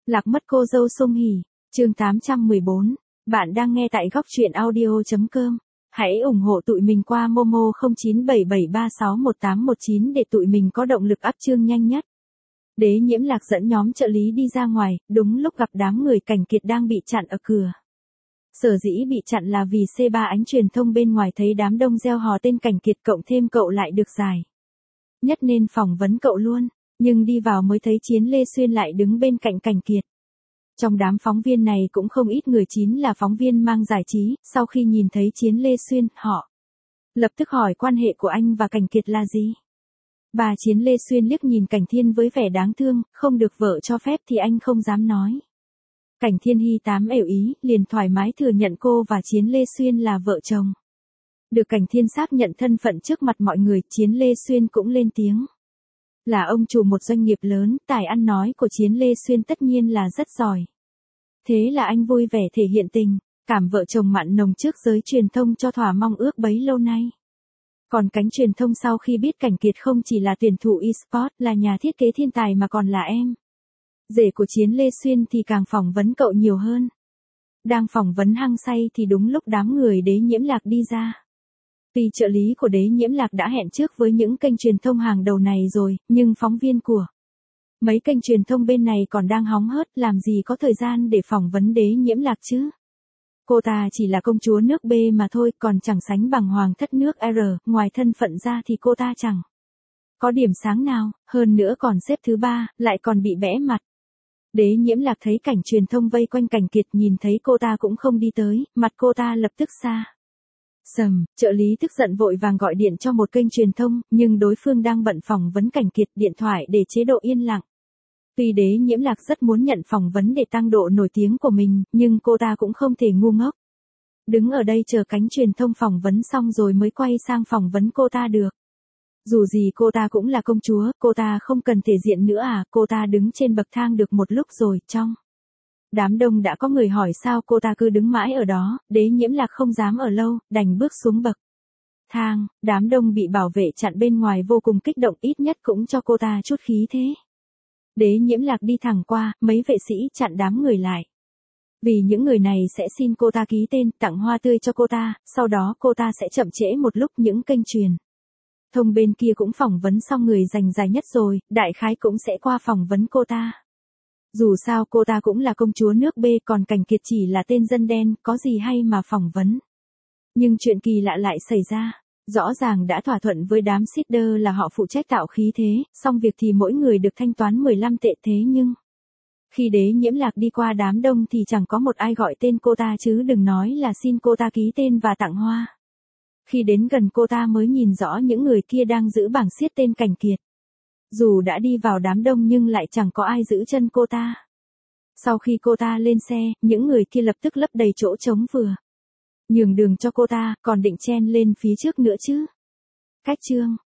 Lạc mất cô dâu Song Hỷ, chương 814. Bạn đang nghe tại góc truyện audio.com. Hãy ủng hộ tụi mình qua Momo 0977361819 để tụi mình có động lực up chương nhanh nhất. Đế Nhiễm Lạc dẫn nhóm trợ lý đi ra ngoài, đúng lúc gặp đám người Cảnh Kiệt đang bị chặn ở cửa. Sở dĩ bị chặn là vì C3 ánh truyền thông bên ngoài thấy đám đông reo hò tên Cảnh Kiệt cộng thêm cậu lại được giải nhất nên phỏng vấn cậu luôn, nhưng đi vào mới thấy Chiến Lê Xuyên lại đứng bên cạnh Cảnh Kiệt. Trong đám phóng viên này cũng không ít người chính là phóng viên mang giải trí, sau khi nhìn thấy Chiến Lê Xuyên, họ lập tức hỏi quan hệ của anh và Cảnh Kiệt là gì. Bà Chiến Lê Xuyên liếc nhìn Cảnh Thiên với vẻ đáng thương, không được vợ cho phép thì anh không dám nói. Cảnh Thiên hi tám ểu ý, liền thoải mái thừa nhận cô và Chiến Lê Xuyên là vợ chồng. Được Cảnh Thiên xác nhận thân phận trước mặt mọi người, Chiến Lê Xuyên cũng lên tiếng. Là ông chủ một doanh nghiệp lớn, tài ăn nói của Chiến Lê Xuyên tất nhiên là rất giỏi. Thế là anh vui vẻ thể hiện tình cảm vợ chồng mặn nồng trước giới truyền thông cho thỏa mong ước bấy lâu nay. Còn cánh truyền thông sau khi biết Cảnh Kiệt không chỉ là tuyển thủ eSport, là nhà thiết kế thiên tài mà còn là em rể của Chiến Lê Xuyên thì càng phỏng vấn cậu nhiều hơn. Đang phỏng vấn hăng say thì đúng lúc đám người Đế Nhiễm Lạc đi ra. Tuy trợ lý của Đế Nhiễm Lạc đã hẹn trước với những kênh truyền thông hàng đầu này rồi, nhưng phóng viên của mấy kênh truyền thông bên này còn đang hóng hớt, làm gì có thời gian để phỏng vấn Đế Nhiễm Lạc chứ. Cô ta chỉ là công chúa nước B mà thôi, còn chẳng sánh bằng hoàng thất nước R, ngoài thân phận ra thì cô ta chẳng có điểm sáng nào, hơn nữa còn xếp thứ 3, lại còn bị bẽ mặt. Đế Nhiễm Lạc thấy cảnh truyền thông vây quanh Cảnh Kiệt, nhìn thấy cô ta cũng không đi tới, mặt cô ta lập tức xa sầm, trợ lý tức giận vội vàng gọi điện cho một kênh truyền thông, nhưng đối phương đang bận phỏng vấn Cảnh Kiệt, điện thoại để chế độ yên lặng. Tuy Đế Nhiễm Lạc rất muốn nhận phỏng vấn để tăng độ nổi tiếng của mình, nhưng cô ta cũng không thể ngu ngốc đứng ở đây chờ cánh truyền thông phỏng vấn xong rồi mới quay sang phỏng vấn cô ta được. Dù gì cô ta cũng là công chúa, cô ta không cần thể diện nữa à. Cô ta đứng trên bậc thang được một lúc rồi, trong đám đông đã có người hỏi sao cô ta cứ đứng mãi ở đó. Đế Nhiễm Lạc không dám ở lâu, đành bước xuống bậc thang. Đám đông bị bảo vệ chặn bên ngoài vô cùng kích động, ít nhất cũng cho cô ta chút khí thế. Đế Nhiễm Lạc đi thẳng qua, mấy vệ sĩ chặn đám người lại. Vì những người này sẽ xin cô ta ký tên, tặng hoa tươi cho cô ta, sau đó cô ta sẽ chậm trễ một lúc. Những kênh truyền thông bên kia cũng phỏng vấn xong người giành giải nhất rồi, đại khái cũng sẽ qua phỏng vấn cô ta. Dù sao cô ta cũng là công chúa nước B, còn Cảnh Kiệt chỉ là tên dân đen, có gì hay mà phỏng vấn. Nhưng chuyện kỳ lạ lại xảy ra. Rõ ràng đã thỏa thuận với đám seeder là họ phụ trách tạo khí thế, xong việc thì mỗi người được thanh toán 15 tệ, thế nhưng khi Đế Nhiễm Lạc đi qua đám đông thì chẳng có một ai gọi tên cô ta, chứ đừng nói là xin cô ta ký tên và tặng hoa. Khi đến gần cô ta mới nhìn rõ những người kia đang giữ bảng xiết tên Cảnh Kiệt. Dù đã đi vào đám đông nhưng lại chẳng có ai giữ chân cô ta. Sau khi cô ta lên xe, những người kia lập tức lấp đầy chỗ trống, vừa nhường đường cho cô ta, còn định chen lên phía trước nữa chứ. Cách chương